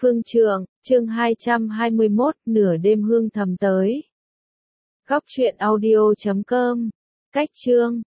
Phương Trượng, chương 221, nửa đêm hương thầm tới. Góc truyện audio.com. Cách chương